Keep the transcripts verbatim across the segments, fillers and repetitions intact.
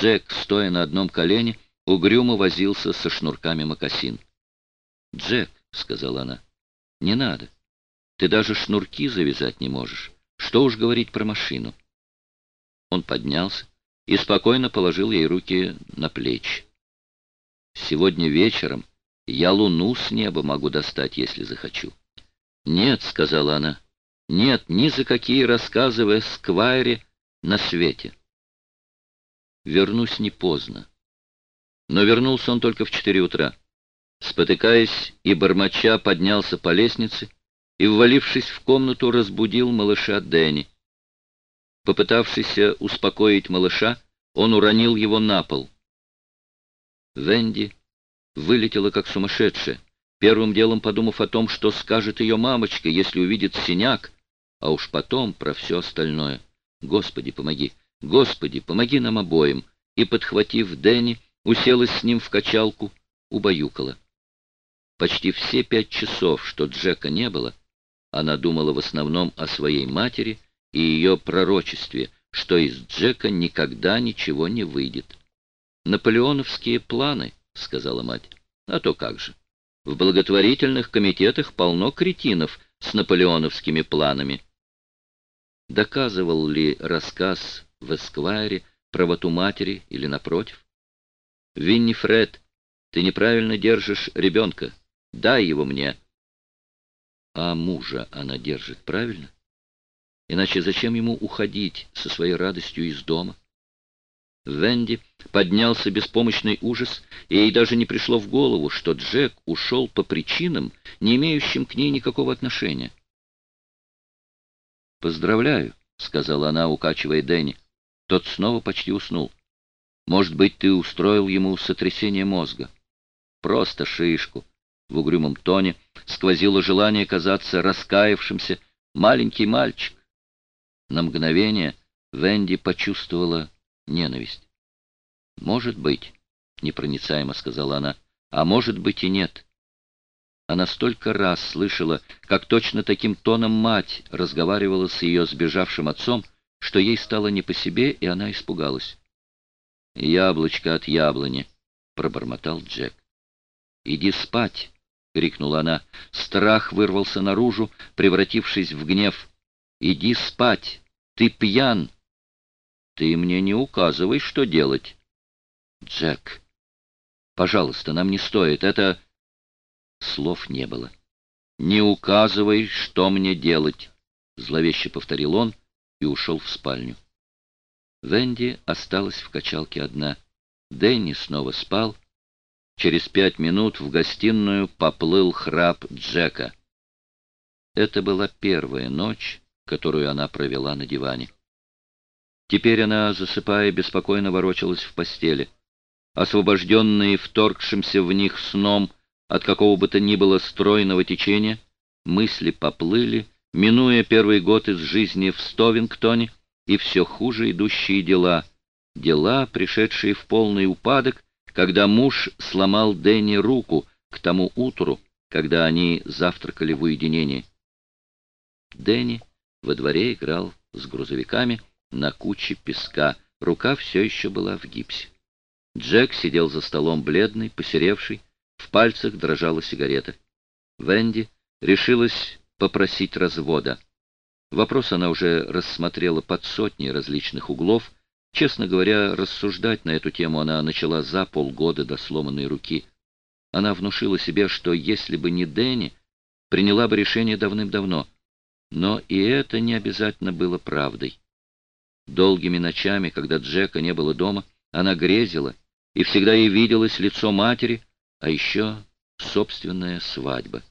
Джек, стоя на одном колене, угрюмо возился со шнурками мокасин. «Джек», — сказала она, — «не надо. Ты даже шнурки завязать не можешь. Что уж говорить про машину». Он поднялся и спокойно положил ей руки на плечи. «Сегодня вечером я луну с неба могу достать, если захочу». «Нет», — сказала она, — «нет ни за какие рассказы в Эсквайре на свете». «Вернусь не поздно». Но вернулся он только в четыре утра. Спотыкаясь и бормоча, поднялся по лестнице и, ввалившись в комнату, разбудил малыша Дэнни. Попытавшись успокоить малыша, он уронил его на пол. Венди вылетела как сумасшедшая, первым делом подумав о том, что скажет ее мамочка, если увидит синяк, а уж потом про все остальное. «Господи, помоги! Господи, помоги нам обоим!» И, подхватив Дэнни, уселась с ним в качалку, убаюкала. Почти все пять часов, что Джека не было, она думала в основном о своей матери и ее пророчестве, что из Джека никогда ничего не выйдет. «Наполеоновские планы», — сказала мать. «А то как же. В благотворительных комитетах полно кретинов с наполеоновскими планами». Доказывал ли рассказ в Эсквайре правоту матери или напротив? «Виннифред, ты неправильно держишь ребенка. Дай его мне». А мужа она держит правильно? Иначе зачем ему уходить со своей радостью из дома? В Венди поднялся беспомощный ужас, и ей даже не пришло в голову, что Джек ушел по причинам, не имеющим к ней никакого отношения. «Поздравляю», — сказала она, укачивая Дэнни. Тот снова почти уснул. «Может быть, ты устроил ему сотрясение мозга?» «Просто шишку». В угрюмом тоне сквозило желание казаться раскаявшимся. «Маленький мальчик». На мгновение Венди почувствовала ненависть. «Может быть», — непроницаемо сказала она, — «а может быть и нет». Она столько раз слышала, как точно таким тоном мать разговаривала с ее сбежавшим отцом, что ей стало не по себе, и она испугалась. «Яблочко от яблони», — пробормотал Джек. «Иди спать», — крикнула она. Страх вырвался наружу, превратившись в гнев. «Иди спать! Ты пьян!» «Ты мне не указывай, что делать». «Джек, пожалуйста, нам не стоит. Это...» Слов не было. «Не указывай, что мне делать», — зловеще повторил он и ушел в спальню. Венди осталась в качалке одна. Дэнни снова спал. Через пять минут в гостиную поплыл храп Джека. Это была первая ночь, которую она провела на диване. Теперь она, засыпая, беспокойно ворочалась в постели. Освобожденные вторгшимся в них сном от какого бы то ни было стройного течения, мысли поплыли, минуя первый год из жизни в Стовингтоне и все хуже идущие дела, дела, пришедшие в полный упадок, когда муж сломал Дэнни руку к тому утру, когда они завтракали в уединении. Дэнни во дворе играл с грузовиками на куче песка, рука все еще была в гипсе. Джек сидел за столом бледный, посеревший, в пальцах дрожала сигарета. Венди решилась попросить развода. Вопрос она уже рассмотрела под сотней различных углов. Честно говоря, рассуждать на эту тему она начала за полгода до сломанной руки. Она внушила себе, что если бы не Дэнни, приняла бы решение давным-давно. Но и это не обязательно было правдой. Долгими ночами, когда Джека не было дома, она грезила, и всегда ей виделось лицо матери, а еще собственная свадьба.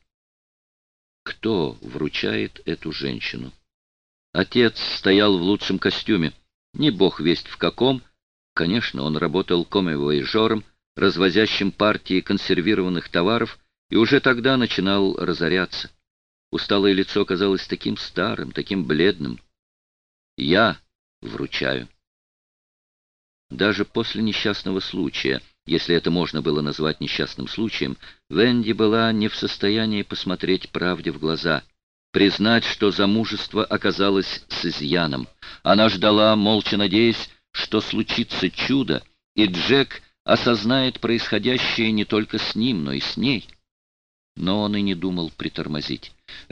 Кто вручает эту женщину? Отец стоял в лучшем костюме, не бог весть в каком. Конечно, он работал коммивояжером, развозящим партии консервированных товаров, и уже тогда начинал разоряться. Усталое лицо казалось таким старым, таким бледным. «Я вручаю». Даже после несчастного случая, если это можно было назвать несчастным случаем, Венди была не в состоянии посмотреть правде в глаза, признать, что замужество оказалось с изъяном. Она ждала, молча надеясь, что случится чудо, и Джек осознает происходящее не только с ним, но и с ней. Но он и не думал притормозить.